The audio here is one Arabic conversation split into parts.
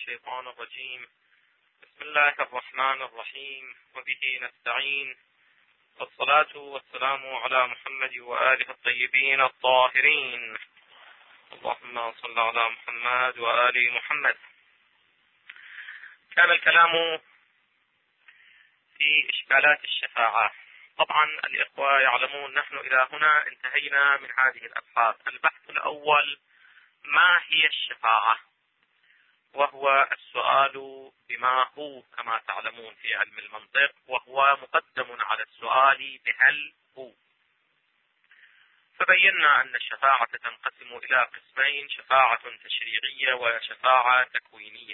الشيطان الرجيم. بسم الله الرحمن الرحيم، وبه نستعين، والصلاة والسلام على محمد وآله الطيبين الطاهرين. اللهم صل على محمد وآل محمد. كان الكلام في إشكالات الشفاعة. طبعا الإخوة يعلمون نحن إلى هنا انتهينا من هذه الأبحاث. البحث الأول: ما هي الشفاعة؟ وهو السؤال بما هو كما تعلمون في علم المنطق، وهو مقدم على السؤال بهل هو. فبينا أن الشفاعة تنقسم إلى قسمين: شفاعة تشريعية وشفاعة تكوينية.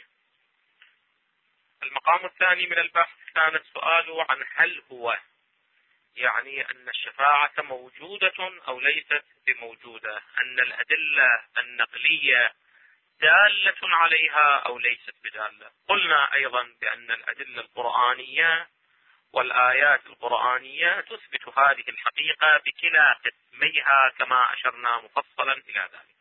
المقام الثاني من البحث كان السؤال عن هل هو، يعني أن الشفاعة موجودة أو ليست بموجودة، أن الأدلة النقلية دالة عليها أو ليست بدالة. قلنا أيضا بأن الأدلة القرآنية والآيات القرآنية تثبت هذه الحقيقة بكلا قسميها كما أشرنا مفصلا إلى ذلك.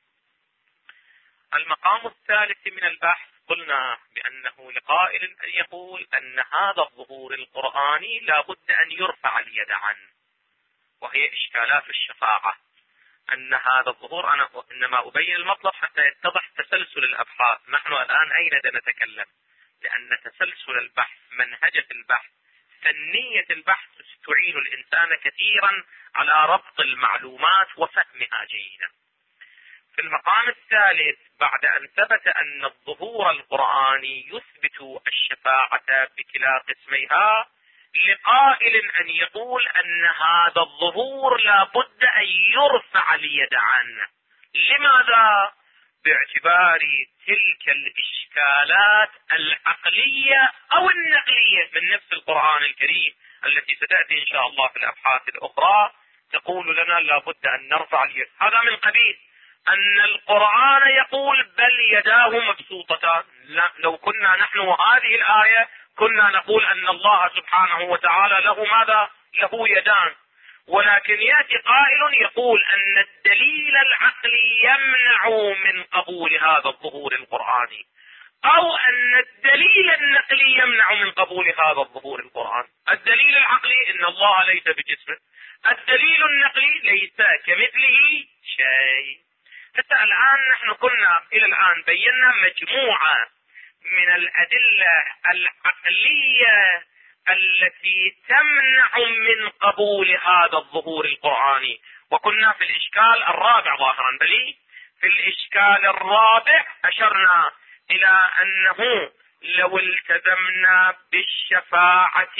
المقام الثالث من البحث قلنا بأنه لقائل أن يقول أن هذا الظهور القرآني لا بد أن يرفع اليد عنه، وهي إشكالات الشفاعة. أن هذا الظهور، أنا إنما أبين المطلب حتى يتضح تسلسل الأبحاث. نحن الآن أين نتكلم؟ لأن تسلسل البحث، منهجة البحث، فنية البحث تعين الإنسان كثيرا على ربط المعلومات وفهمها جيدا. في المقام الثالث، بعد أن ثبت أن الظهور القرآني يثبت الشفاعة بكلا قسميها، لقائل أن يقول أن هذا الظهور لا بد أن يرفع اليد عنه. لماذا؟ باعتبار تلك الإشكالات العقلية أو النقلية من نفس القرآن الكريم التي ستأتي إن شاء الله في الأبحاث الأخرى تقول لنا لا بد أن نرفع اليد. هذا من قبيل أن القرآن يقول بل يداه مبسوطتان. لو كنا نحن وهذه الآية كنا نقول أن الله سبحانه وتعالى له ماذا؟ له يدان. ولكن يأتي قائل يقول أن الدليل العقلي يمنع من قبول هذا الظهور القرآني، أو أن الدليل النقلي يمنع من قبول هذا الظهور القرآني. الدليل العقلي إن الله ليس بجسم، الدليل النقلي ليس كمثله شيء. حتى الآن نحن كنا إلى الآن بينا مجموعة من الأدلة العقلية التي تمنع من قبول هذا الظهور القرآني، وكنا في الإشكال الرابع ظاهرا. بل في الإشكال الرابع أشرنا إلى أنه لو التزمنا بالشفاعة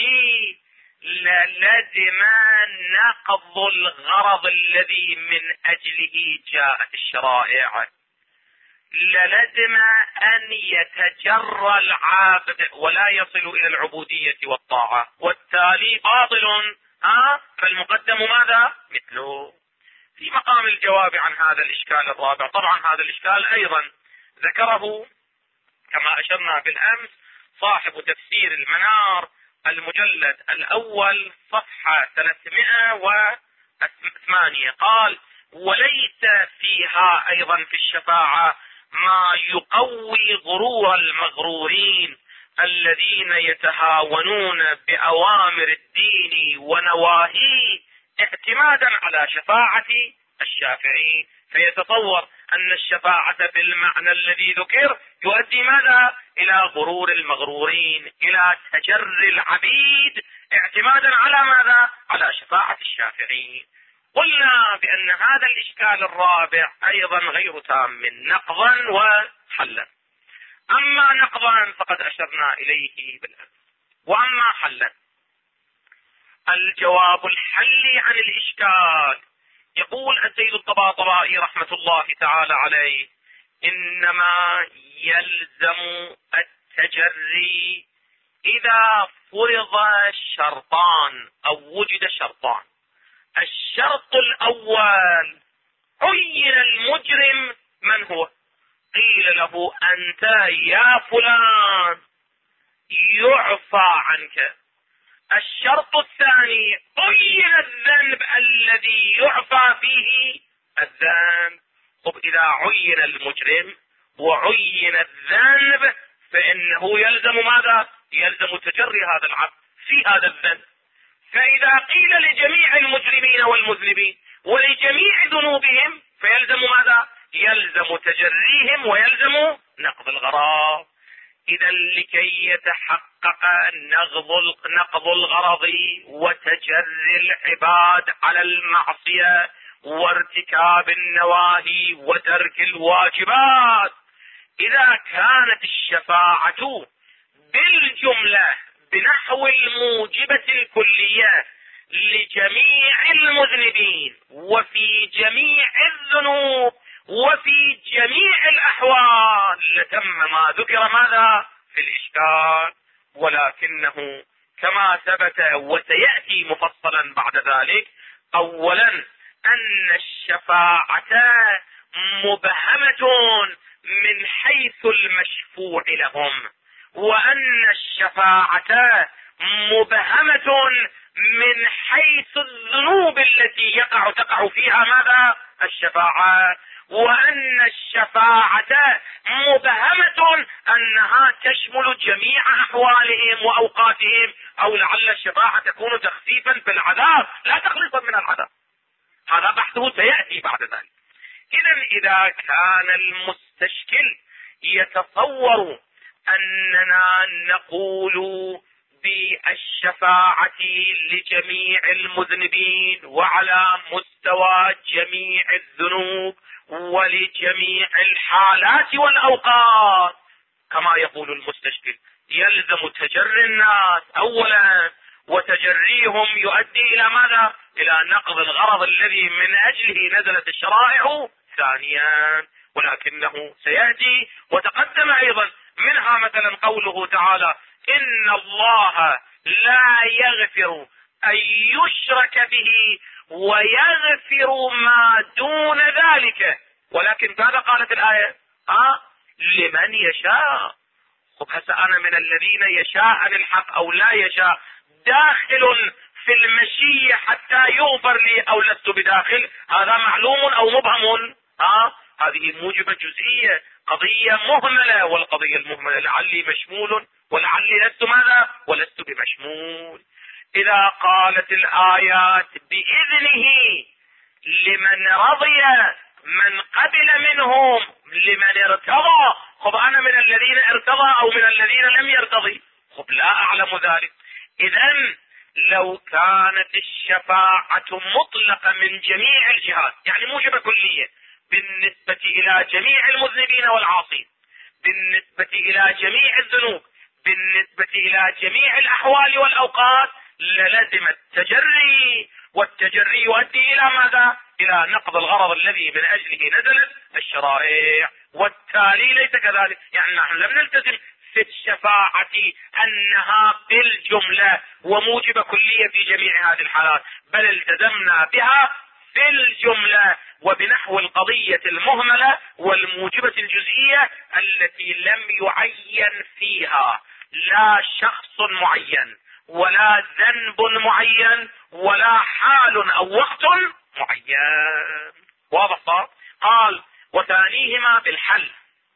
للزم نقض الغرض الذي من أجله جاءت الشرائع، للزم أن يتجرى العابد ولا يصل إلى العبودية والطاعة، والتالي باطل. فالمقدم ماذا؟ مثله. في مقام الجواب عن هذا الإشكال الرابع، طبعا هذا الإشكال أيضا ذكره كما أشرنا بالأمس صاحب تفسير المنار المجلد الأول صفحة 308، قال: وليس فيها أيضا في الشفاعة ما يقوي غرور المغرورين الذين يتهاونون بأوامر الدين ونواهيه اعتمادا على شفاعة الشافعين، فيتصور أن الشفاعة بالمعنى الذي ذكر يؤدي ماذا؟ إلى غرور المغرورين، إلى تجري العبيد اعتمادا على ماذا؟ على شفاعة الشافعين. قلنا بأن هذا الإشكال الرابع أيضا غير تام نقضا وحلا. أما نقضا فقد أشرنا إليه بالأمس، وأما حلا الجواب الحلي عن الإشكال. يقول السيد الطباطبائي رحمة الله تعالى عليه: إنما يلزم التجري إذا فرض شرطان أو وجد شرطان. الشرط الأول: عين المجرم من هو؟ قيل له: أنت يا فلان يعفى عنك. الشرط الثاني: عين الذنب الذي يعفى فيه الذنب. طب إذا عين المجرم وعين الذنب فإنه يلزم ماذا؟ يلزم تجري هذا العبد في هذا الذنب. فإذا قيل لجميع المجرمين والمذنبين ولجميع ذنوبهم فيلزم ماذا؟ يلزم تجريهم ويلزم نقض الغرض. إذا لكي يتحقق نقض الغرض وتجري العباد على المعصية وارتكاب النواهي وترك الواجبات، إذا كانت الشفاعة بالجملة بنحو الموجبة الكلية لجميع المذنبين وفي جميع الذنوب وفي جميع الأحوال لتم ما ذكر ماذا في الإشكال. ولكنه كما ثبت وسيأتي مفصلا بعد ذلك، أولا أن الشفاعة مبهمة من حيث المشفوع لهم، وأن الشفاعة مبهمة من حيث الذنوب التي تقع فيها ماذا؟ الشفاعة، وأن الشفاعة مبهمة أنها تشمل جميع أحوالهم وأوقاتهم، أو لعل الشفاعة تكون تخفيفا في العذاب لا تخلصا من العذاب. هذا بحثه سيأتي بعد ذلك. إذا كان المستشكل يتصور أننا نقول بالشفاعة لجميع المذنبين وعلى مستوى جميع الذنوب ولجميع الحالات والأوقات كما يقول المستشكل، يلزم تجري الناس أولا، وتجريهم يؤدي إلى ماذا؟ إلى نقض الغرض الذي من أجله نزلت الشرائع ثانيا. ولكنه سيأتي وتقدم أيضا منها مثلا قوله تعالى: إن الله لا يغفر أن يشرك به ويغفر ما دون ذلك. ولكن ماذا قالت الآية؟ لمن يشاء. خب هسه أنا من الذين يشاء الحق أو لا يشاء داخل في المشيئة حتى يغفر لي أو لست بداخل؟ هذا معلوم أو مبهم؟ هذه موجبة جزئية، قضية مهملة، والقضية المهملة لعلي مشمول ولعلي لست ماذا؟ ولست بمشمول. إذا قالت الآيات بإذنه لمن رضي من قبل منهم لمن ارتضى، خب أنا من الذين ارتضى أو من الذين لم يرتضي؟ خب لا أعلم ذلك. إذن لو كانت الشفاعة مطلقة من جميع الجهات، يعني موجبة كلية بالنسبة إلى جميع المذنبين والعاصين، بالنسبة إلى جميع الذنوب، بالنسبة إلى جميع الأحوال والأوقات، للزم التجري، والتجري يؤدي إلى ماذا؟ إلى نقض الغرض الذي من أجله نزلت الشرائع. والتالي ليس كذلك، يعني نحن لم نلتزم في الشفاعة أنها بالجملة وموجبة كلية في جميع هذه الحالات، بل التزمنا بها في الجملة وبنحو القضية المهملة والموجبة الجزئية التي لم يعين فيها لا شخص معين ولا ذنب معين ولا حال أو وقت معين. واضح صار؟ قال: وثانيهما بالحل،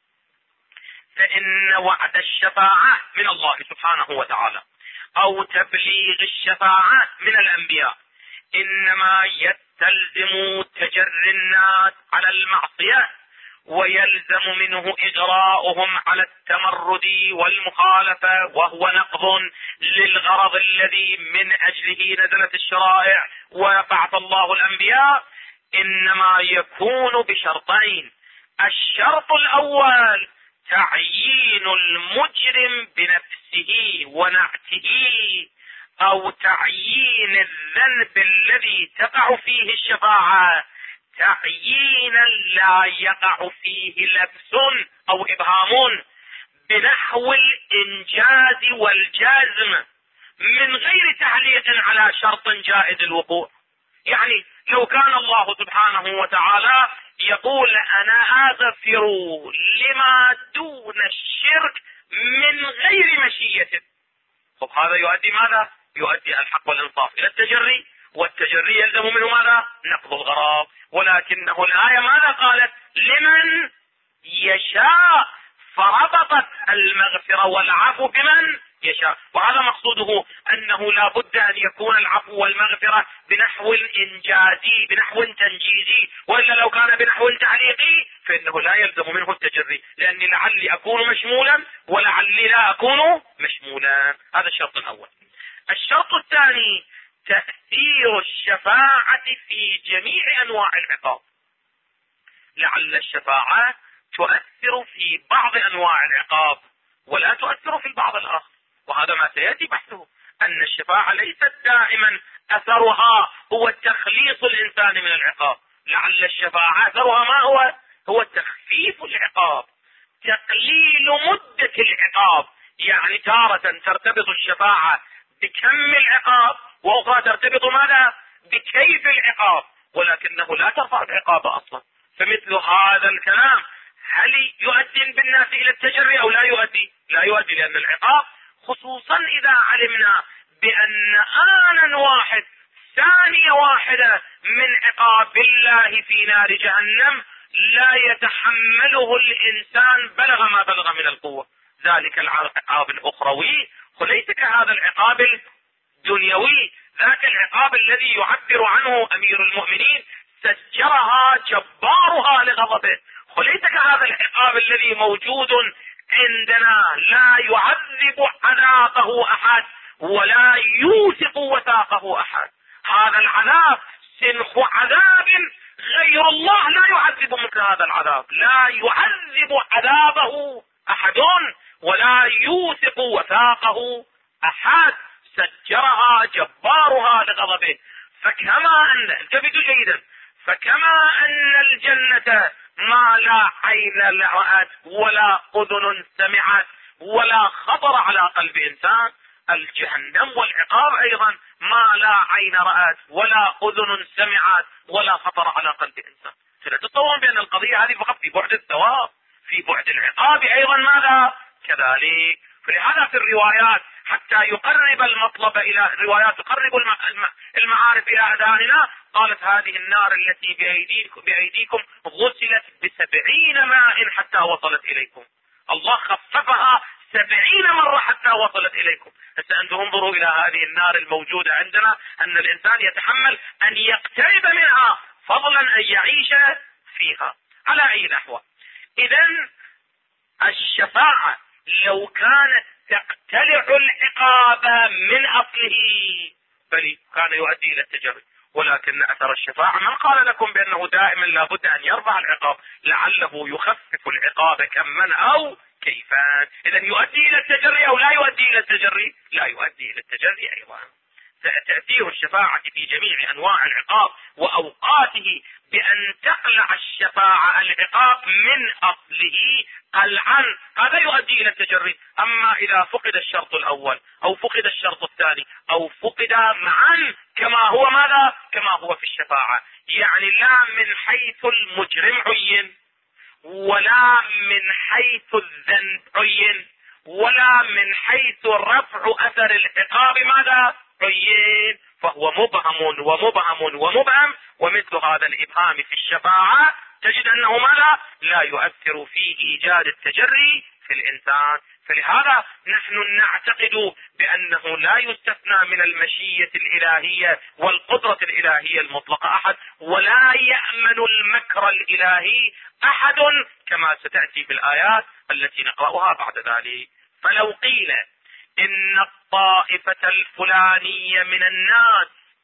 فإن وعد الشفاعة من الله سبحانه وتعالى أو تبليغ الشفاعة من الأنبياء إنما يستلزم تجري الناس على المعصية، ويلزم منه إجراؤهم على التمرد والمخالفة، وهو نقض للغرض الذي من أجله نزلت الشرائع وبعث الله الأنبياء، إنما يكون بشرطين: الشرط الأول تعيين المجرم بنفسه ونعته، أو تعيين الذنب الذي تقع فيه الشفاعة تعيينا لا يقع فيه لبس أو إبهام، بنحو الإنجاز والجزم من غير تعليق على شرط جائز الوقوع. يعني لو كان الله سبحانه وتعالى يقول: أنا أغفر لما دون الشرك من غير مشيئة، طب هذا يؤدي ماذا؟ يؤدي الحق والإنصاف إلى التجري، والتجري يلزم منه ماذا؟ نقض الغرض. ولكنه الآية ماذا قالت؟ لمن يشاء، فربطت المغفرة والعفو بمن يشاء. وهذا مقصوده، أنه لا بد أن يكون العفو والمغفرة بنحو إنجازي، بنحو تنجيزي، وإلا لو كان بنحو تعليقي فإنه لا يلزم منه التجري، لأني لعلي أكون مشمولا ولعلي لا أكون مشمولا. هذا الشرط الأول. الشرط الثاني تأثير الشفاعة في جميع أنواع العقاب. لعل الشفاعة تؤثر في بعض أنواع العقاب ولا تؤثر في البعض الآخر، وهذا ما سيأتي بحثه، أن الشفاعة ليست دائما أثرها هو تخليص الإنسان من العقاب. لعل الشفاعة أثرها ما هو؟ هو تخفيف العقاب، تقليل مدة العقاب. يعني تارة ترتبط الشفاعة بكم العقاب، وأخرى ترتبط ماذا؟ بكيف العقاب، ولكنه لا ترفع العقاب أصلا. فمثل هذا الكلام هل يؤدي بالناس إلى التجري أو لا يؤدي؟ لا يؤدي، لأن العقاب خصوصا إذا علمنا بأن آنا واحد، ثانية واحدة من عقاب الله في نار جهنم لا يتحمله الإنسان بلغ ما بلغ من القوة. ذلك العقاب الأخروي وليس كهذا العقاب الدنيوي. ذاك العقاب الذي يعبر عنه أمير المؤمنين سجرها جبارها لغضبه، وليس كهذا العقاب الذي موجود عندنا لا يعذب عذابه أحد ولا يوثق وثاقه أحد. هذا العذاب سنخ عذاب غير الله لا يعذب مثل هذا العذاب، لا يعذب عذابه أحد ولا يوثق وثاقه أحد، سجرها جبارها لغضبه. فكما أن انتبهوا جيدا، فكما أن الجنة ما لا عين رأت ولا أذن سمعت ولا خطر على قلب إنسان، الجهنم والعقاب أيضا ما لا عين رأت ولا أذن سمعت ولا خطر على قلب إنسان. فنتصور بأن القضية هذه فقط في بعد الثواب، في بعد العقاب أيضا ماذا؟ كذلك. فلهذا في الروايات حتى يقرب المطلب إلى الروايات، تقرب المعارف إلى أذهاننا، قالت هذه النار التي بأيديكم غسلت ب70 ماء حتى وصلت إليكم. الله خففها 70 مرة حتى وصلت إليكم. هسه أنتم انظروا إلى هذه النار الموجودة عندنا، أن الإنسان يتحمل أن يقترب منها فضلا أن يعيش فيها. على أي الأحوال، إذن الشفاعة لو كانت تقتلع العقاب من أصله بل كان يؤدي إلى التجري، ولكن أثر الشفاعة من قال لكم بأنه دائما لابد أن يرفع العقاب؟ لعله يخفف العقاب كما أو كيفان. إذن يؤدي إلى التجري أو لا يؤدي إلى التجري؟ لا يؤدي إلى التجري أيضا. تأثير الشفاعة في جميع أنواع العقاب وأوقاته بأن تقلع الشفاعة العقاب من أصله قلعا، هذا يؤدي إلى التجري. أما إذا فقد الشرط الأول أو فقد الشرط الثاني أو فقد معا كما هو ماذا؟ كما هو في الشفاعة، يعني لا من حيث المجرم عين ولا من حيث الذنب عين ولا من حيث رفع أثر العقاب ماذا؟ عين، فهو مبهم ومبهم ومبهم. ومثل هذا الإبهام في الشفاعة تجد أنه ماذا؟ لا يؤثر في إيجاد التجري في الإنسان. فلهذا نحن نعتقد بأنه لا يستثنى من المشيئة الإلهية والقدرة الإلهية المطلقة أحد، ولا يأمن المكر الإلهي أحد، كما ستأتي في الآيات التي نقرأها بعد ذلك. فلو قيل إن الطائفة الفلانية من الناس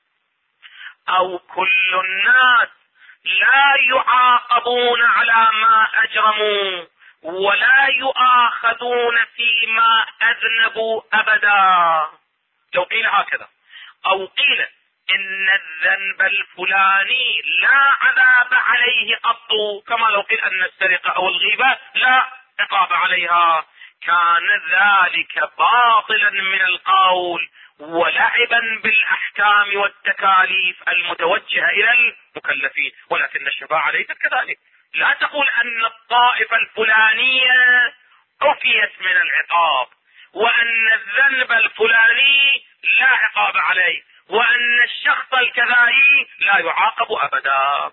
أو كل الناس لا يعاقبون على ما أجرموا ولا يؤاخذون فيما أذنبوا أبدا، لو قيل هكذا، أو قيل إن الذنب الفلاني لا عذاب عليه قط، كما لو قيل أن السرقة أو الغيبة لا عقاب عليها، كان ذلك باطلا من القول ولعبا بالأحكام والتكاليف المتوجهة إلى المكلفين. ولكن الشفاعة ليست كذلك. لا تقول أن الطائفة الفلانية عفيت من العقاب وأن الذنب الفلاني لا عقاب عليه وأن الشخص الكذائي لا يعاقب أبدا.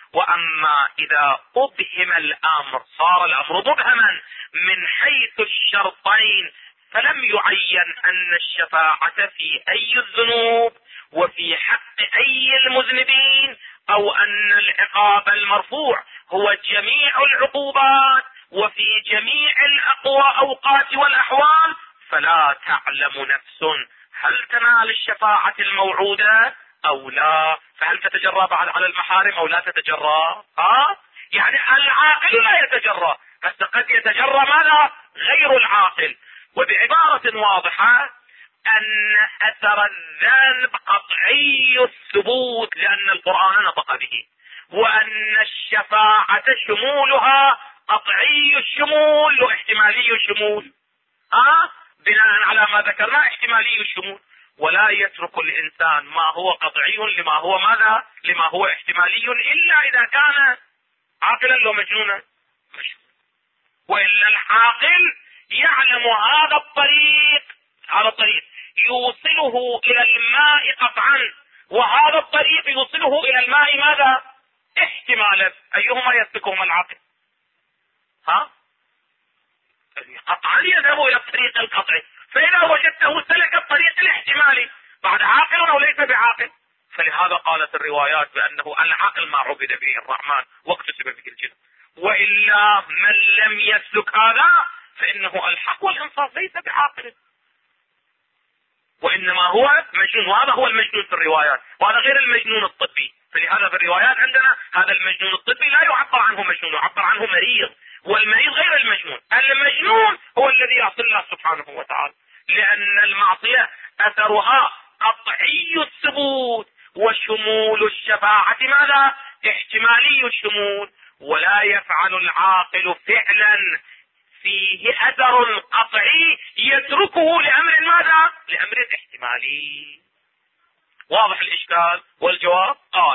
وأما إذا أبهم الأمر صار الأمر مبهما من حيث الشرطين، فلم يعين أن الشفاعة في أي الذنوب وفي حق أي المذنبين، أو أن العقاب المرفوع هو جميع العقوبات وفي جميع الأوقات والأحوال، فلا تعلم نفس هل تنال الشفاعة الموعودة أو لا. فهل تتجرى بعد على المحارم أو لا تتجرى؟ يعني العاقل لا يتجرى، بس قد يتجرى ماذا؟ غير العاقل. وبعبارة واضحة أن أثر الذنب قطعي الثبوت لأن القرآن نطق به، وأن الشفاعة شمولها قطعي الشمول واحتمالي الشمول، بناء على ما ذكرنا احتمالي الشمول. ولا يترك الإنسان ما هو قطعي لما هو ماذا؟ لما هو احتمالي، إلا إذا كان عاقلا لو مجنونا. وإلا العاقل يعلم هذا الطريق، هذا الطريق يوصله إلى الماء قطعا، وهذا الطريق يوصله إلى الماء ماذا؟ احتمالا. أيهما يسلكهما العاقل؟ قطعا يذهب إلى الطريق القطعي، فإذا وجدته سلك الطريق الاحتمالي بعد عاقل أو ليس بعاقل. فلهذا قالت الروايات بأنه العقل ما عبد به الرحمن واكتسب به الجن، وإلا من لم يسلك هذا فإنه الحق والإنصاف ليس بعاقل، وإنما هو مجنون. وهذا هو المجنون في الروايات، وهذا غير المجنون الطبي. فلهذا في الروايات عندنا هذا المجنون الطبي لا يعبر عنه مجنون، يعبر عنه مريض، والمريض غير المجنون. المجنون هو الذي يعصي الله سبحانه وتعالى، لأن المعصية أثرها قطعي الثبوت، وشمول الشفاعة ماذا؟ احتمالي الشمول. ولا يفعل العاقل فعلا فيه أثر قطعي يتركه لأمر ماذا؟ لأمر احتمالي. واضح الإشكال؟ والجواب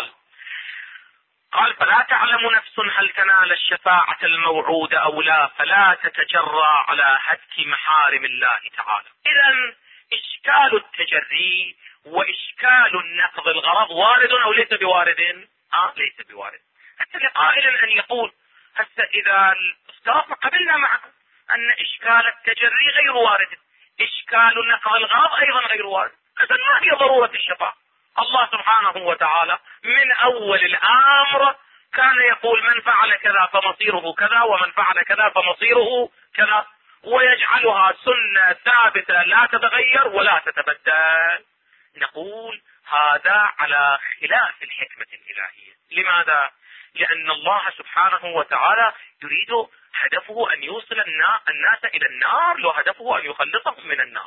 قال فلا تعلم نفس هل تنال الشفاعة الموعودة أو لا، فلا تتجرى على هتك محارم الله تعالى. إذن إشكال التجري وإشكال النقض الغرض وارد أو ليس بوارد؟ ليس بوارد. حتى لقائل أن يقول حتى إذا افترضنا قبلنا معكم أن إشكال التجري غير وارد، إشكال نقض الغرض أيضا غير وارد. إذن ما هي ضرورة الشفاعة؟ الله سبحانه وتعالى من أول الأمر كان يقول من فعل كذا فمصيره كذا، ومن فعل كذا فمصيره كذا، ويجعلها سنة ثابتة لا تتغير ولا تتبدل. نقول هذا على خلاف الحكمة الإلهية. لماذا؟ لأن الله سبحانه وتعالى يريد هدفه أن يوصل الناس إلى النار، لو هدفه أن يخلصهم من النار.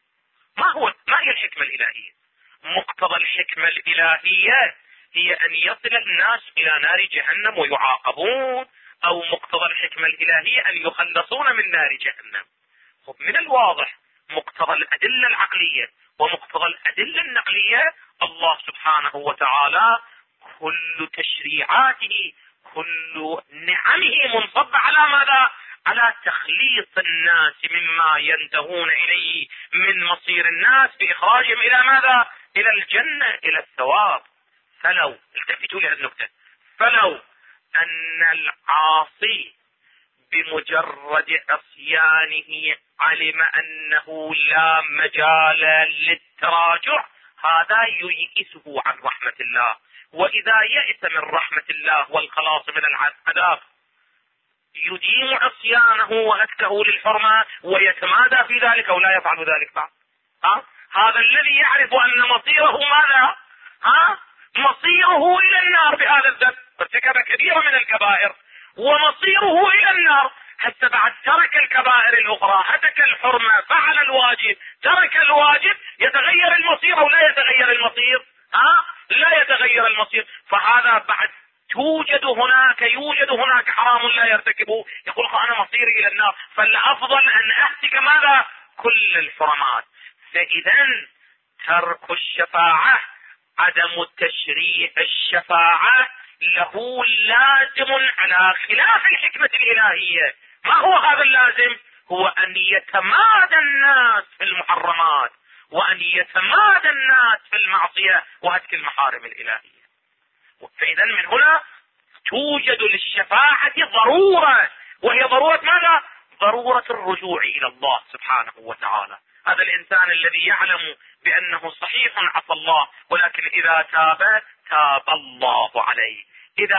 ما هي الحكمة الإلهية؟ مقتضى الحكمة الإلهية هي أن يصل الناس إلى نار جهنم ويعاقبون، أو مقتضى الحكمة الإلهية أن يخلصون من نار جهنم. من الواضح مقتضى الأدلة العقلية ومقتضى الأدلة النقلية الله سبحانه وتعالى كل تشريعاته كل نعمه منصب على ماذا؟ على تخليص الناس مما ينتهون إليه من مصير الناس بإخراجهم إلى ماذا؟ إلى الجنة، إلى الثواب. فلو التفتوا لهذه النكتة، فلو أن العاصي بمجرد عصيانه علم أنه لا مجال للتراجع، هذا ييئسه عن رحمة الله. وإذا يئس من رحمة الله والخلاص من العذاب يديم عصيانه وهتكه للحرمات ويتمادى في ذلك أو لا يفعل ذلك بعد. هذا الذي يعرف أن مصيره ماذا؟ مصيره إلى النار بهذا الذنب، ارتكب كبيرة من الكبائر ومصيره إلى النار، حتى بعد ترك الكبائر الأخرى، هتك الحرمة، فعل الواجب، ترك الواجب، يتغير المصير أو لا يتغير المصير؟ لا يتغير المصير. فهذا بعد يوجد هناك حرام لا يرتكبه، يقول أنا مصيري إلى النار، فالأفضل أن أهتك ماذا؟ كل الحرمات. فإذا ترك الشفاعة، عدم تشريع الشفاعة له لازم على خلاف الحكمة الإلهية. ما هو هذا اللازم؟ هو أن يتمادى الناس في المحرمات، وأن يتمادى الناس في المعصية وهتك المحارم الإلهية. فإذا من هنا توجد للشفاعة ضرورة، وهي ضرورة ماذا؟ ضرورة الرجوع إلى الله سبحانه وتعالى. هذا الإنسان الذي يعلم بأنه صحيح عصى الله، ولكن إذا تاب تاب الله عليه، إذا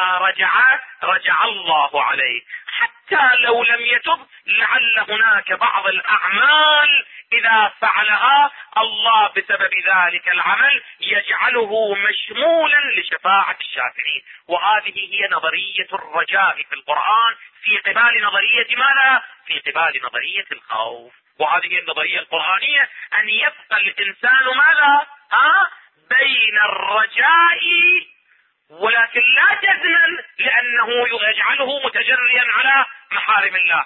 رجع الله عليه. حتى لو لم يتب، لعل هناك بعض الأعمال إذا فعلها الله بسبب ذلك العمل يجعله مشمولا لشفاعة الشافعين. وهذه هي نظرية الرجاء في القرآن في قبال نظرية ماذا؟ في قبال نظرية الخوف. وهذه النظرية القرآنية أن يبقى الإنسان ماذا؟ بين الرجاء، ولكن لا جزما لأنه يجعله متجريا على محارم الله،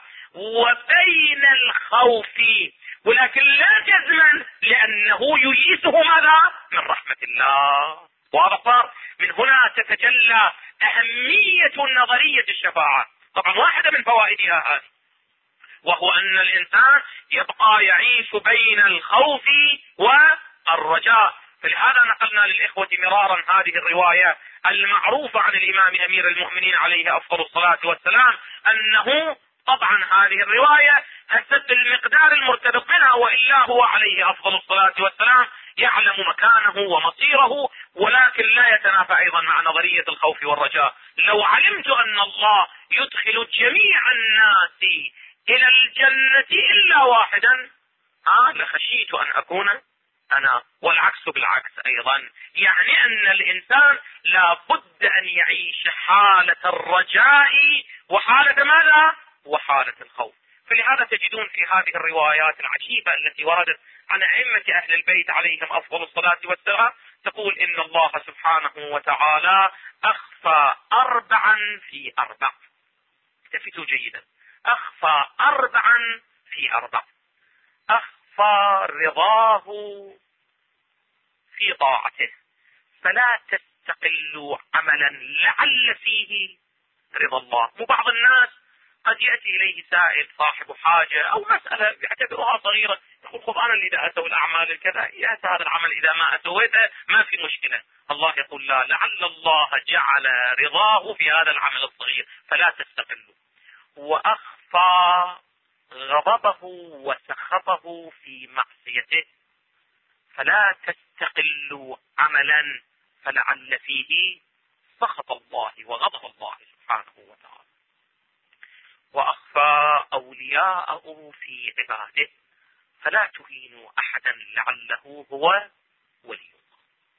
وبين الخوف، ولكن لا جزما لأنه ييسه ماذا؟ من رحمة الله. واضح؟ من هنا تتجلى أهمية نظرية الشفاعة. طبعا واحدة من فوائدها هذه، وهو أن الإنسان يبقى يعيش بين الخوف والرجاء. فلهذا نقلنا للإخوة مرارا هذه الرواية المعروفة عن الإمام أمير المؤمنين عليه أفضل الصلاة والسلام، أنه طبعا هذه الرواية حسب المقدار المرتبط منها، وإلا هو عليه أفضل الصلاة والسلام يعلم مكانه ومصيره، ولكن لا يتنافى أيضا مع نظرية الخوف والرجاء. لو علمت أن الله يدخل جميع الناس إلى الجنة إلا واحدا لخشيت أن أكون أنا، والعكس بالعكس أيضا. يعني أن الإنسان لا بد أن يعيش حالة الرجاء وحالة ماذا؟ وحالة الخوف. فلهذا تجدون في هذه الروايات العجيبة التي وردت عن أئمة أهل البيت عليهم أفضل الصلاة والسلام تقول إن الله سبحانه وتعالى أخفى 4 في 4. التفتوا جيدا، أخفى 4 في 4. أخفى رضاه في طاعته، فلا تستقلوا عملا لعل فيه رضا الله. وبعض الناس قد يأتي إليه سائل صاحب حاجة أو مسألة يعتبرها صغيرة، يقول خذ أنا اللي إذا أسوي الأعمال الكذا يأتي هذا العمل، إذا ما أسويته ما في مشكلة. الله يقول لا، لعل الله جعل رضاه في هذا العمل الصغير، فلا تستقلوا. وأخفى غضبه وسخطه في معصيته، فلا تستقلوا عملا فلعل فيه سخط الله وغضب الله سبحانه وتعالى. وأخفى أولياءه في عباده، فلا تهينوا أحدا لعله هو ولي الله.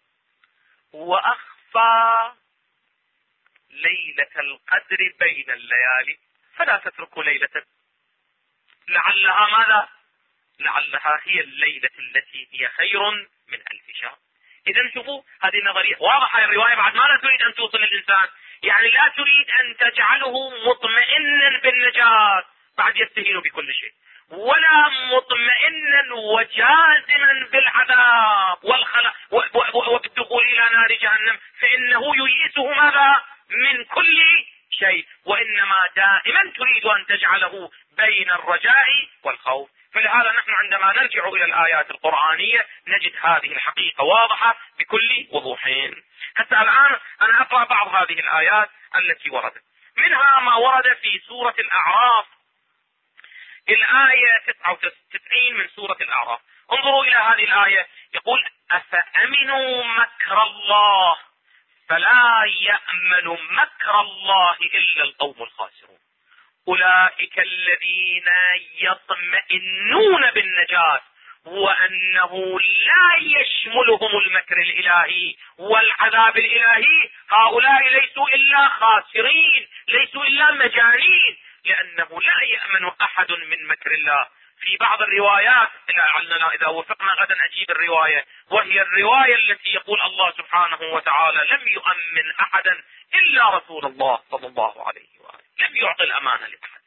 وأخفى ليلة القدر بين الليالي، فلا تتركوا ليلة لعلها ماذا؟ لعلها هي الليلة التي هي خير من 1000 شهر. إذا شوفوا هذه النظرية واضحة. الرواية بعد ما لا تريد أن توصل للإنسان، يعني لا تريد أن تجعله مطمئنا بالنجاة بعد يستهين بكل شيء، ولا مطمئنا وجازما بالعذاب وبالدخول إلى نار جهنم، فإنه ييئسه ماذا؟ من كل شيء. وإنما دائما تريد أن تجعله بين الرجاء والخوف. فلهذا نحن عندما نرجع إلى الآيات القرآنية نجد هذه الحقيقة واضحة بكل وضوحين. حتى الآن أنا أقرأ بعض هذه الآيات التي وردت، منها ما ورد في سورة الأعراف، الآية 99 من سورة الأعراف. انظروا إلى هذه الآية، يقول أفأمنوا مكر الله فلا يأمن مكر الله إلا القوم الخاسرون. أولئك الذين يطمئنون بالنجاة وأنه لا يشملهم المكر الإلهي والعذاب الإلهي، هؤلاء ليسوا إلا خاسرين، ليسوا إلا مجانين، لأنه لا يأمن أحد من مكر الله. في بعض الروايات لعلنا إذا وفقنا غدا أجيب الرواية، وهي الرواية التي يقول الله سبحانه وتعالى لم يؤمن أحدا إلا رسول الله صلى الله عليه وآله، لم يعطي الأمانة لأحد.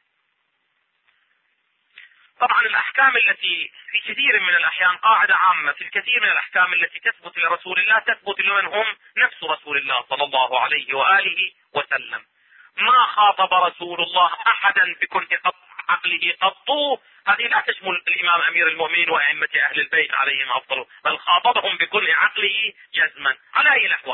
طبعا الأحكام التي في كثير من الأحيان قاعدة عامة، في الكثير من الأحكام التي تثبت لرسول الله تثبت لمن هم نفس رسول الله صلى الله عليه وآله وسلم. ما خاطب رسول الله أحدا بكل عقله قط، هذه لا تشمل الإمام أمير المؤمنين وأئمة أهل البيت عليهم أفضل، بل خاطبهم بكل عقله جزما على أي الأحوال.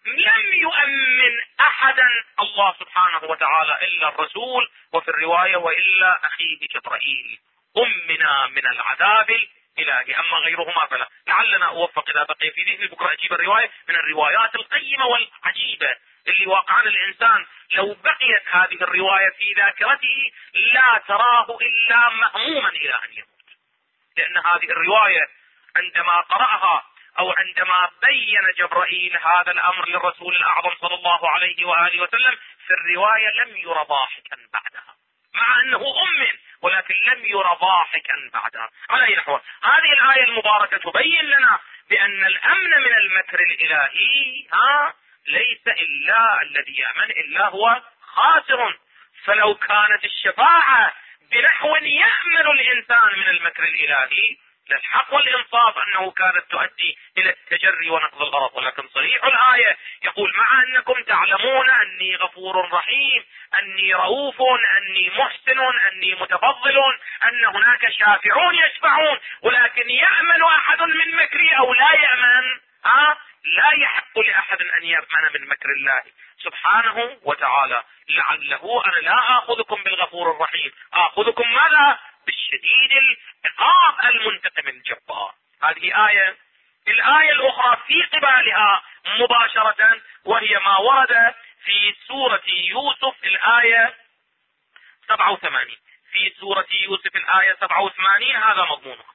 لم يؤمن أحدا الله سبحانه وتعالى إلا الرسول، وفي الرواية وإلا أخيه جبرائيل، أمنا من العذاب الإلهي، أما غيرهما فلا. لعلنا أوفق إذا بقي في ذهني بكرة أجيب الرواية من الروايات القيمة والعجيبة اللي واقعا الإنسان لو بقيت هذه الرواية في ذاكرته لا تراه إلا مهموما إلى أن يموت. لأن هذه الرواية عندما قرأها أو عندما بين جبرائيل هذا الأمر للرسول الأعظم صلى الله عليه وآله وسلم، في الرواية لم ير ضاحكا بعدها، مع أنه أمن، ولكن لم ير ضاحكا بعدها. على أي نحو، هذه الآية المباركة تبين لنا بأن الأمن من المكر الإلهي ليس إلا الذي يأمن إلا هو خاسر. فلو كانت الشفاعة بنحو يأمن الإنسان من المكر الإلهي للحق والإنصاف أنه كانت تؤدي إلى التجري ونقض الغرض، ولكن صريح الآية يقول مع أنكم تعلمون أني غفور رحيم، أني رؤوف، أني محسن، أني متفضل، أن هناك شافعون يشفعون، ولكن يأمن أحد من مكري أو لا يأمن، لا يحق لأحد أن يأمن من مكر الله سبحانه وتعالى. لعله أنا لا آخذكم بالغفور الرحيم، آخذكم ماذا؟ بالشديد العقاب المنتقم الجبار. هذه آية. الآية الأخرى في قبالها مباشرة وهي ما ورد في سورة يوسف الآية 87. في سورة يوسف الآية 87 هذا مضمونها.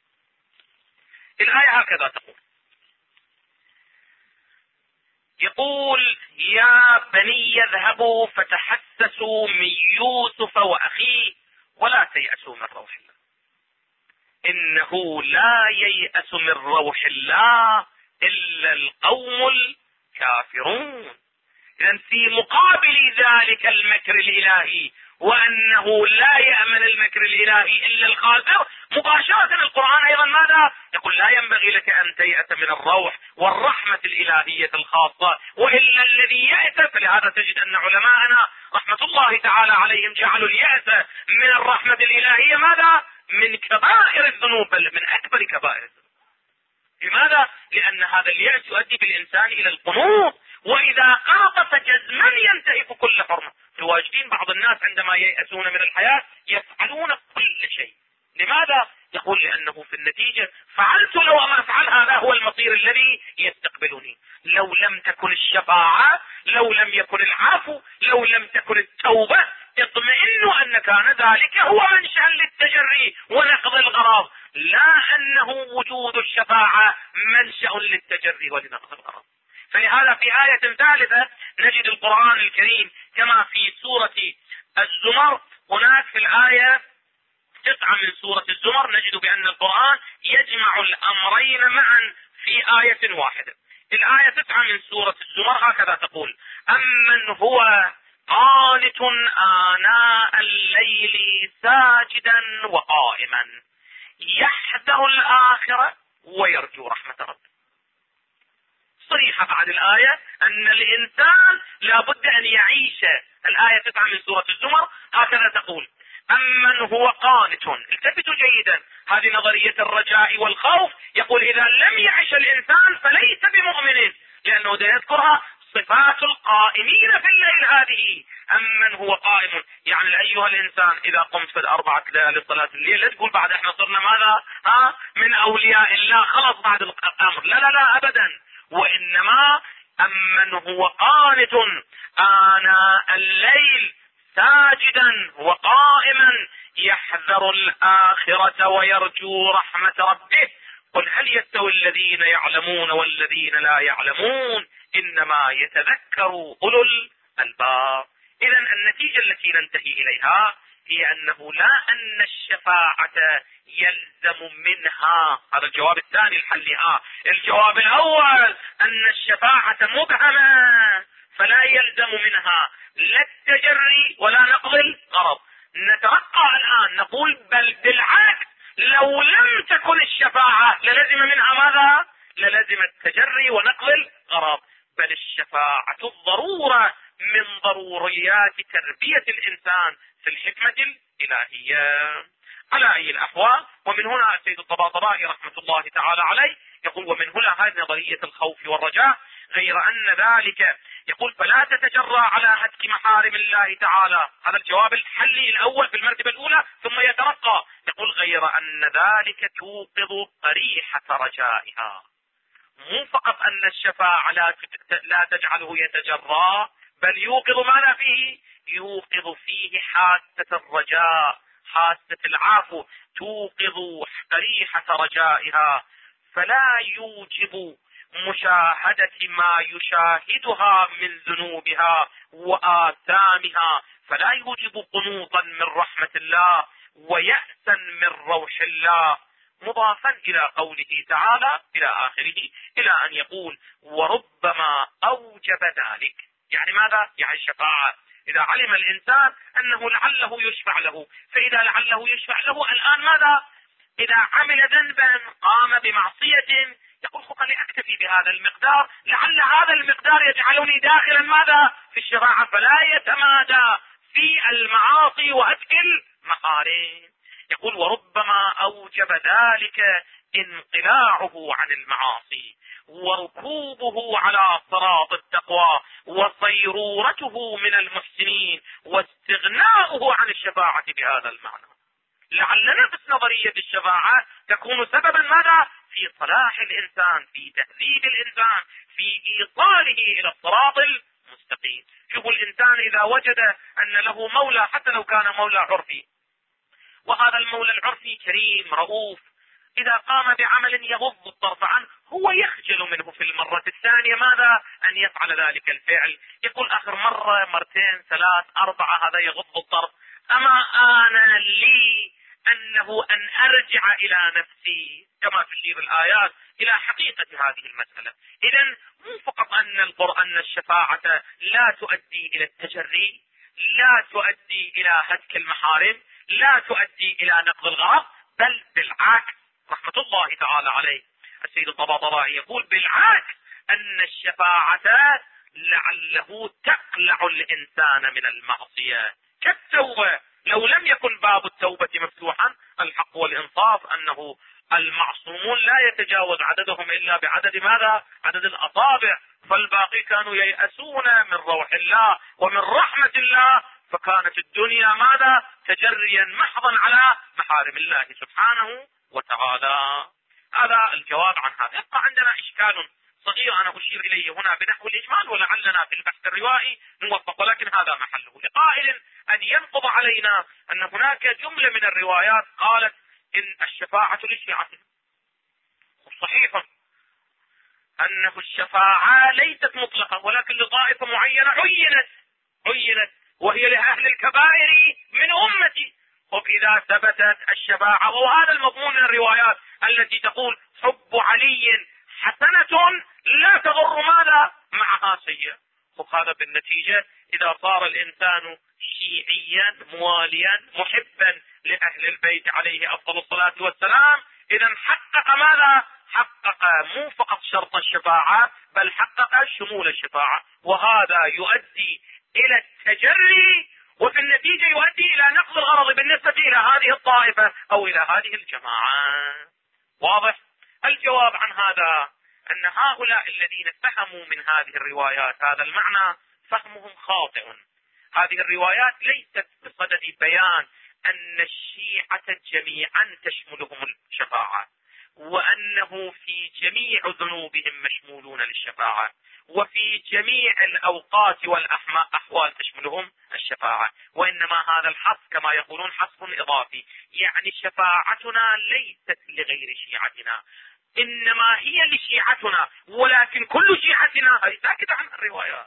الآية هكذا تقول، يقول يا بني اذهبوا فتحسسوا من يوسف وأخيه ولا تيأسوا من روح الله إنه لا ييأس من روح الله إلا القوم الكافرون. إذن في مقابل ذلك المكر الإلهي وأنه لا يأمن المكر الإلهي إلا الخاسر، مباشرة القرآن أيضا ماذا يقول؟ لا ينبغي لك أن تيأس من الروح والرحمة الإلهية الخاصة، وإلا الذي يأس. فلهذا تجد أن علماءنا رحمة الله تعالى عليهم جعلوا اليأس من الرحمة الإلهية ماذا؟ من كبائر الذنوب، بل من أكبر كبائر الذنوب. لماذا؟ لأن هذا اليأس يؤدي بالإنسان إلى القنوط، وإذا قنط فجزما ينتهك كل حرمة. الواجدين بعض الناس عندما ييأسون من الحياة يفعلون كل شيء. لماذا؟ يقول لأنه في النتيجة فعلت لو ما أفعل هذا هو المصير الذي يستقبلني. لو لم تكن الشفاعة، لو لم يكن العفو، لو لم تكن التوبة، اطمئنوا أن كان ذلك هو منشأ للتجري ونقض الغرض، لا أنه وجود الشفاعة منشأ للتجري ولنقض الغرض. فلهذا في آية ثالثة نجد القرآن الكريم كما في سورة الزمر، هناك في الآية 9 من سورة الزمر نجد بأن القرآن يجمع الأمرين معا في آية واحدة. الآية 9 من سورة الزمر هكذا تقول: أمن هو قانت آناء الليل ساجدا وقائما يحذر الآخرة ويرجو رحمة ربه. صريحة بعد الآية أن الإنسان لابد أن يعيش. الآية 9 من سورة الزمر هكذا تقول: أمن هو قانت. التفتوا جيدا، هذه نظرية الرجاء والخوف. يقول إذا لم يعش الإنسان فليس بمؤمن، لأنه يذكرها صفات القائمين في الليل هذه. أمن هو قائم، يعني أيها الإنسان إذا قمت في 4 ليالي صلاة الليل لا تقول بعد احنا صرنا ماذا من أولياء الله خلص بعد الأمر، لا لا لا أبدا. وإنما أمن هو قانت آناء الليل ساجدا وقائما يحذر الآخرة ويرجو رحمة ربه. قل هل يستوي الذين يعلمون والذين لا يعلمون إنما يتذكر أولو الألباب. إذن النتيجة التي ننتهي إليها هي أنه لا أن الشفاعة يلزم منها، هذا الجواب الثاني الحلها. الجواب الأول أن الشفاعة مبهمة فلا يلزم منها لا التجري ولا نقض الغرض. نترقى الآن نقول بل بالعكس، لو لم تكن الشفاعة للزم منها ماذا؟ للزم التجري ونقض الغرض. بل الشفاعة الضرورة من ضروريات تربية الإنسان في الحكمة الإلهية. على أي الأحوال. ومن هنا السيد الطباطبائي رحمة الله تعالى عليه يقول: ومن هنا هذه نظرية الخوف والرجاء، غير أن ذلك يقول فلا تتجرى على هتك محارم الله تعالى. هذا الجواب الحلي الأول في المرتبة الأولى، ثم يترقى يقول: غير أن ذلك توقظ قريحة رجائها. مو فقط أن الشفاعة لا تجعله يتجرى، بل يوقظ ماذا فيه؟ يوقظ فيه حاسة الرجاء، حاسة العفو، توقظ قريحة رجائها، فلا يوجب مشاهدة ما يشاهدها من ذنوبها وآثامها، فلا يوجب قنوطا من رحمة الله ويأسا من روح الله، مضافا إلى قوله تعالى إلى آخره، إلى أن يقول: وربما أوجب ذلك. يعني ماذا؟ يعني الشفاعة. إذا علم الإنسان أنه لعله يشفع له، فإذا لعله يشفع له الآن ماذا؟ إذا عمل ذنبا قام بمعصية يقول: خذني أكتفي بهذا المقدار، لعل هذا المقدار يجعلني داخلا ماذا؟ في الشفاعة، فلا يتمادى في المعاصي وهتك المحارم. يقول: وربما أوجب ذلك انقلاعه عن المعاصي وركوبه على صراط التقوى وصيرورته من المحسنين واستغناؤه عن الشفاعة بهذا المعنى. لعل نفس نظرية الشفاعة تكون سببا ماذا؟ في صلاح الإنسان، في تهذيب الإنسان، في إيصاله إلى الصراط المستقيم. شوفوا الإنسان إذا وجد أن له مولى، حتى لو كان مولى عرفي، وهذا المولى العرفي كريم رؤوف، إذا قام بعمل يغض الطرف عنه هو يخجل منه في المرة الثانية ماذا؟ أن يفعل ذلك الفعل. يقول: آخر مرة، مرتين، ثلاث، أربعة، هذا يغض الطرف، أما أنا لي أنه أن أرجع إلى نفسي، كما تشير الآيات إلى حقيقة هذه المسألة. إذن مو فقط أن الشفاعة لا تؤدي إلى التجري، لا تؤدي إلى هتك المحارم، لا تؤدي إلى نقض الغرض، بل بالعكس. رحمة الله تعالى عليه السيد الطباطبائي يقول: بالعكس، أن الشفاعة لعله تقلع الإنسان من المعصية كالتوبة. لو لم يكن باب التوبة مفتوحا، الحق والإنصاف أنه المعصومون لا يتجاوز عددهم إلا بعدد ماذا؟ عدد الأصابع، فالباقي كانوا ييأسون من روح الله ومن رحمة الله، فكانت الدنيا ماذا؟ تجريا محضا على محارم الله سبحانه وتعالى. هذا الجواب عن هذا. يبقى عندنا إشكال صغير أنا أشير إليه هنا بنحو الإجمال، ولعلنا في البحث الروائي نوفق، ولكن هذا محله. لقائل أن ينقض علينا أن هناك جملة من الروايات قالت إن الشفاعة للشيعة. صحيح أنه الشفاعة ليست مطلقة، ولكن لطائفة معينة عينت، وهي لأهل الكبائر من أمتي. إذا ثبتت الشفاعة، وهذا المضمون من الروايات التي تقول: حب علي حسنة لا تضر ماذا معها سيئة. هذا بالنتيجة إذا صار الإنسان شيعيا مواليا محبا لأهل البيت عليه أفضل الصلاة والسلام، إذا حقق ماذا؟ حقق مو فقط شرط الشفاعة، بل حقق شمول الشفاعة، وهذا يؤدي إلى التجري، وفي النتيجة يؤدي إلى نقض الغرض بالنسبة إلى هذه الطائفة أو إلى هذه الجماعة. واضح؟ الجواب عن هذا أن هؤلاء الذين فهموا من هذه الروايات هذا المعنى فهمهم خاطئ. هذه الروايات ليست بصدد بيان أن الشيعة جميعا تشملهم الشفاعة، وأنه في جميع ذنوبهم مشمولون للشفاعة، وفي جميع الأوقات والأحوال تشملهم الشفاعة، وإنما هذا الحص كما يقولون حص إضافي، يعني شفاعتنا ليست لغير شيعتنا، إنما هي لشيعتنا، ولكن كل شيعتنا هذه ساكتة عن الروايات.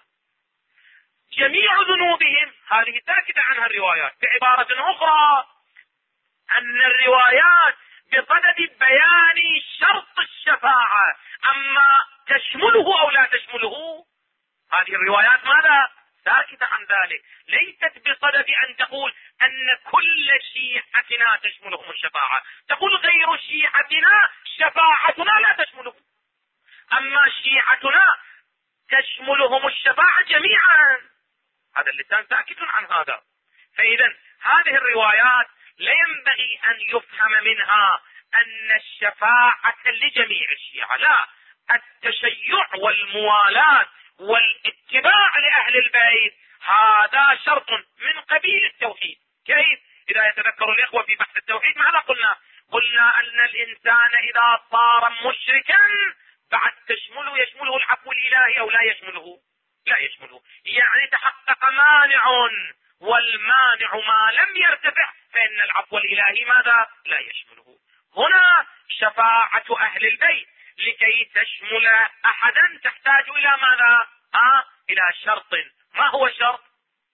جميع ذنوبهم هذه ساكتة عنها الروايات. بعبارة أخرى، أن الروايات بصدد بيان شرط الشفاعة، أما تشمله أو لا تشمله هذه الروايات ماذا؟ ساكتة عن ذلك، ليست بصدد أن تقول أن كل شيعتنا تشملهم الشفاعة، تقول غير شيعتنا شفاعتنا لا تشمله، أما شيعتنا تشملهم الشفاعة جميعا. هذا اللسان ساكت عن هذا. فإذا هذه الروايات لا ينبغي أن يفهم منها أن الشفاعة لجميع الشيعة، لا، التشيع والموالاة والاتباع لأهل البيت هذا شرط من قبيل التوحيد. كيف؟ إذا يتذكر الإخوة في بحث التوحيد ماذا قلنا؟ قلنا أن الإنسان إذا صار مشركا بعد يشمله العفو الإلهي أو لا يشمله؟ لا يشمله، يعني تحقق مانع، والمانع ما لم يرتفع فإن العفو الإلهي ماذا؟ لا يشمله. هنا شفاعة أهل البيت لكي تشمل أحدا تحتاج إلى ماذا؟ إلى شرط. ما هو الشرط؟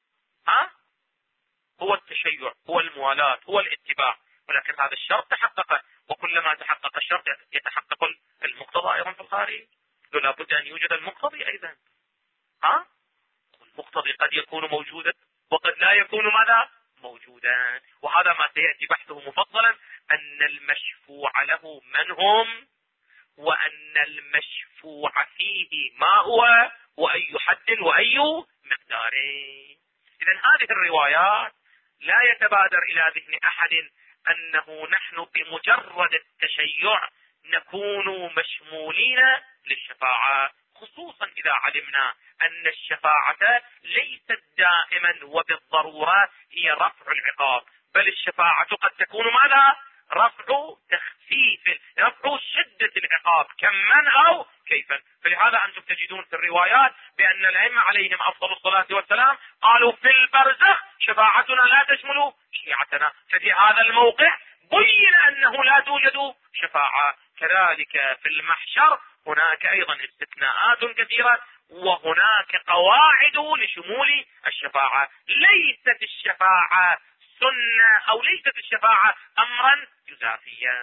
هو التشيع، هو الموالاة، هو الاتباع، ولكن هذا الشرط تحقق، وكلما تحقق الشرط يتحقق المقتضى أيضا في الخارج. لا بد أن يوجد المقتضي أيضا. المقتضي قد يكون موجودا وقد لا يكون ماذا؟ موجودا. وهذا ما سيأتي بحثه مفصلا، أن المشفوع له من هم، وأن المشفوع فيه ما هو، وأي حد وأي مقدار. إذن هذه الروايات لا يتبادر إلى ذهن أحد أنه نحن بمجرد التشيع نكون مشمولين للشفاعة، خصوصا إذا علمنا أن الشفاعة ليست دائما وبالضرورة هي رفع العقاب، بل الشفاعة قد تكون ماذا؟ رفع تخفيف، رفع شدة العقاب كمن أو كيفا. فلهذا أنتم تجدون في الروايات بأن الأئمة عليهم أفضل الصلاة والسلام قالوا في البرزخ شفاعتنا لا تشمل شيعتنا، ففي هذا الموقع بين أنه لا توجد شفاعة. كذلك في المحشر هناك أيضا استثناءات كثيرة، وهناك قواعد لشمول الشفاعة. ليست الشفاعة سنة أو ليست الشفاعة أمرا إضافيا.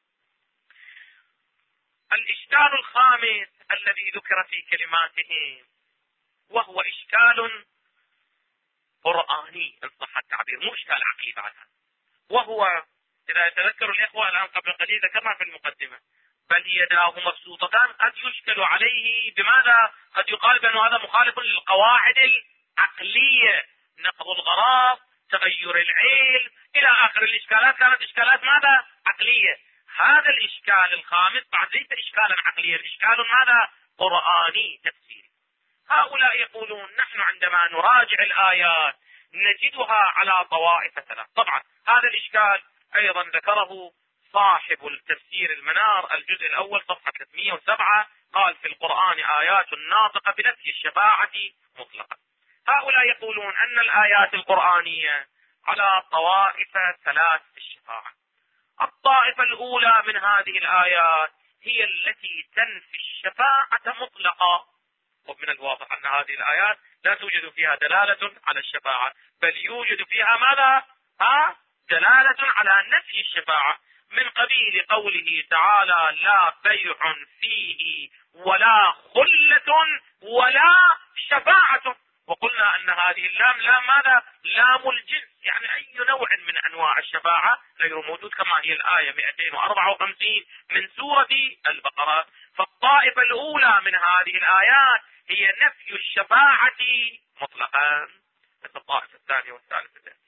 الإشكال الخامس الذي ذكر في كلماته وهو إشكال قرآني إن صح التعبير، مو إشكال عقلي بعدها، وهو إذا يتذكر الإخوة الآن قبل قليل ذكرنا في المقدمة بل يداه مبسوطتان، قد يشكل عليه بماذا؟ قد يقال بأن هذا مخالف للقواعد العقلية، نقض الغرض، تغير العلم، إلى آخر الإشكالات كانت إشكالات ماذا؟ عقلية. هذا الإشكال الخامس بعد ليس إشكالا عقليا، إشكال ماذا؟ قرآني تفسيري. هؤلاء يقولون نحن عندما نراجع الآيات نجدها على طوائف ثلاث. طبعا هذا الإشكال أيضا ذكره صاحب التفسير المنار الجزء الأول صفحة 307، قال في القرآن آيات ناطقة بنفي الشفاعة مطلقا. هؤلاء يقولون أن الآيات القرآنية على طوائف ثلاث في الشفاعة. الطائفة الأولى من هذه الآيات هي التي تنفي الشفاعة مطلقا، ومن الواضح أن هذه الآيات لا توجد فيها دلالة على الشفاعة، بل يوجد فيها ماذا؟ دلالة على نفي الشفاعة، من قبيل قوله تعالى لا بيع فيه ولا خلة ولا شفاعة. وقلنا أن هذه اللام لام ماذا؟ لام الجنس، يعني أي نوع من أنواع الشفاعة غير موجود، كما هي الآية 254 من سورة البقرة. فالطائفة الأولى من هذه الآيات هي نفي الشفاعة مطلقا، مثل الطائفة الثانية والثالثة.